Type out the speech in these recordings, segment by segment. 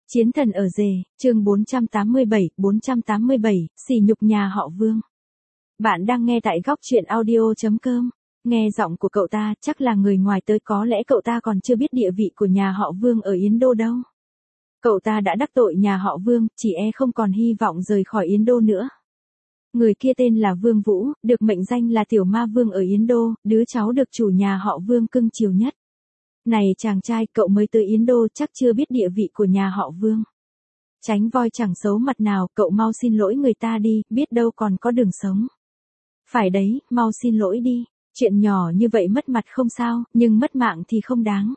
Chiến thần ở rể, chương 487, sỉ nhục nhà họ Vương. Bạn đang nghe tại góc truyện audio.com. Nghe giọng của cậu ta, chắc là người ngoài tới, có lẽ cậu ta còn chưa biết địa vị của nhà họ Vương ở Yến Đô đâu. Cậu ta đã đắc tội nhà họ Vương, chỉ không còn hy vọng rời khỏi Yến Đô nữa. Người kia tên là Vương Vũ, được mệnh danh là Tiểu Ma Vương ở Yến Đô, đứa cháu được chủ nhà họ Vương cưng chiều nhất. Này chàng trai, cậu mới tới Yến Đô chắc chưa biết địa vị của nhà họ Vương. Tránh voi chẳng xấu mặt nào, cậu mau xin lỗi người ta đi, biết đâu còn có đường sống. Phải đấy, mau xin lỗi đi, chuyện nhỏ như vậy mất mặt không sao, nhưng mất mạng thì không đáng.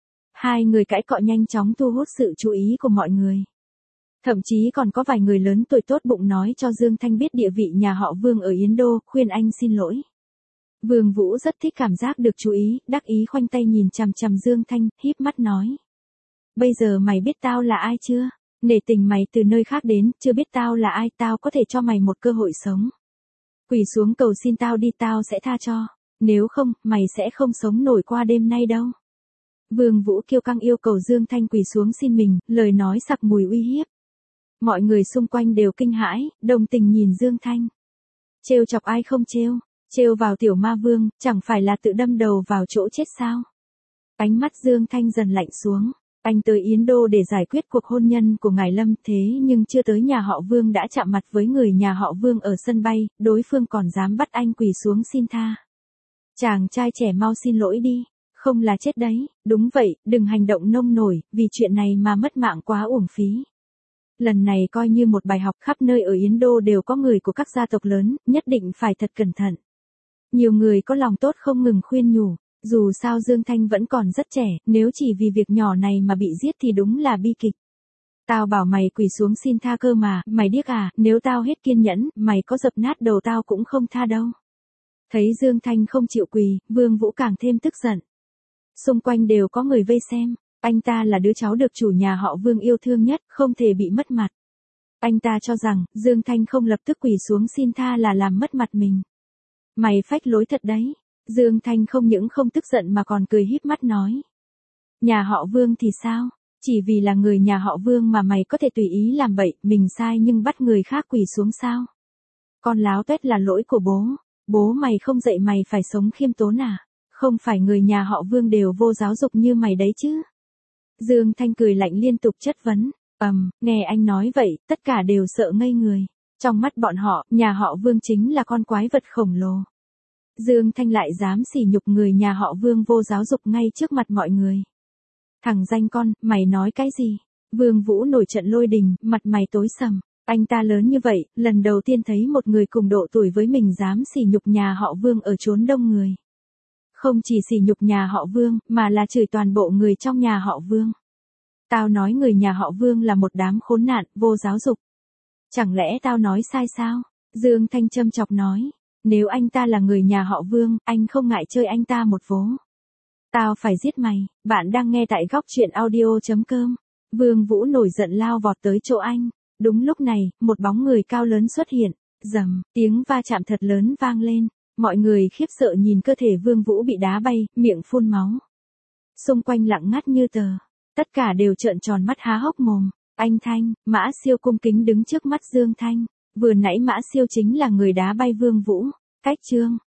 Hai người cãi cọ nhanh chóng thu hút sự chú ý của mọi người. Thậm chí còn có vài người lớn tuổi tốt bụng nói cho Dương Thanh biết địa vị nhà họ Vương ở Yến Đô, khuyên anh xin lỗi. Vương Vũ rất thích cảm giác được chú ý, đắc ý khoanh tay nhìn chằm chằm Dương Thanh, híp mắt nói. Bây giờ mày biết tao là ai chưa? Nể tình mày từ nơi khác đến, chưa biết tao là ai, tao có thể cho mày một cơ hội sống. Quỳ xuống cầu xin tao đi, tao sẽ tha cho. Nếu không, mày sẽ không sống nổi qua đêm nay đâu. Vương Vũ kiêu căng yêu cầu Dương Thanh quỳ xuống xin mình, lời nói sặc mùi uy hiếp. Mọi người xung quanh đều kinh hãi, đồng tình nhìn Dương Thanh. Trêu chọc ai không trêu? Trêu vào Tiểu Ma Vương, chẳng phải là tự đâm đầu vào chỗ chết sao? Ánh mắt Dương Thanh dần lạnh xuống. Anh tới Yến Đô để giải quyết cuộc hôn nhân của ngài Lâm, thế nhưng chưa tới nhà họ Vương đã chạm mặt với người nhà họ Vương ở sân bay, đối phương còn dám bắt anh quỳ xuống xin tha. Chàng trai trẻ mau xin lỗi đi, không là chết đấy. Đúng vậy, đừng hành động nông nổi, vì chuyện này mà mất mạng quá uổng phí. Lần này coi như một bài học, khắp nơi ở Yến Đô đều có người của các gia tộc lớn, nhất định phải thật cẩn thận. Nhiều người có lòng tốt không ngừng khuyên nhủ, dù sao Dương Thanh vẫn còn rất trẻ, nếu chỉ vì việc nhỏ này mà bị giết thì đúng là bi kịch. Tao bảo mày quỳ xuống xin tha cơ mà, mày điếc à, nếu tao hết kiên nhẫn, mày có dập nát đầu tao cũng không tha đâu. Thấy Dương Thanh không chịu quỳ, Vương Vũ càng thêm tức giận. Xung quanh đều có người vây xem, anh ta là đứa cháu được chủ nhà họ Vương yêu thương nhất, không thể bị mất mặt. Anh ta cho rằng, Dương Thanh không lập tức quỳ xuống xin tha là làm mất mặt mình. Mày phách lối thật đấy. Dương Thanh không những không tức giận mà còn cười híp mắt nói. Nhà họ Vương thì sao? Chỉ vì là người nhà họ Vương mà mày có thể tùy ý làm bậy, mình sai nhưng bắt người khác quỳ xuống sao? Con láo tuét là lỗi của bố. Bố mày không dạy mày phải sống khiêm tốn à? Không phải người nhà họ Vương đều vô giáo dục như mày đấy chứ? Dương Thanh cười lạnh liên tục chất vấn. Nghe anh nói vậy, tất cả đều sợ ngây người. Trong mắt bọn họ, nhà họ Vương chính là con quái vật khổng lồ. Dương Thanh lại dám sỉ nhục người nhà họ Vương vô giáo dục ngay trước mặt mọi người. Thằng danh con, mày nói cái gì? Vương Vũ nổi trận lôi đình, mặt mày tối sầm. Anh ta lớn như vậy, lần đầu tiên thấy một người cùng độ tuổi với mình dám sỉ nhục nhà họ Vương ở chốn đông người. Không chỉ sỉ nhục nhà họ Vương, mà là chửi toàn bộ người trong nhà họ Vương. Tao nói người nhà họ Vương là một đám khốn nạn, vô giáo dục. Chẳng lẽ tao nói sai sao? Dương Thanh châm chọc nói. Nếu anh ta là người nhà họ Vương, anh không ngại chơi anh ta một vố. Tao phải giết mày. Bạn đang nghe tại góc truyện audio.com. Vương Vũ nổi giận lao vọt tới chỗ anh. Đúng lúc này, một bóng người cao lớn xuất hiện. Rầm, tiếng va chạm thật lớn vang lên. Mọi người khiếp sợ nhìn cơ thể Vương Vũ bị đá bay, miệng phun máu. Xung quanh lặng ngắt như tờ. Tất cả đều trợn tròn mắt há hốc mồm. Anh Thanh, Mã Siêu cung kính đứng trước mắt Dương Thanh. Vừa nãy Mã Siêu chính là người đá bay Vương Vũ. Cách chương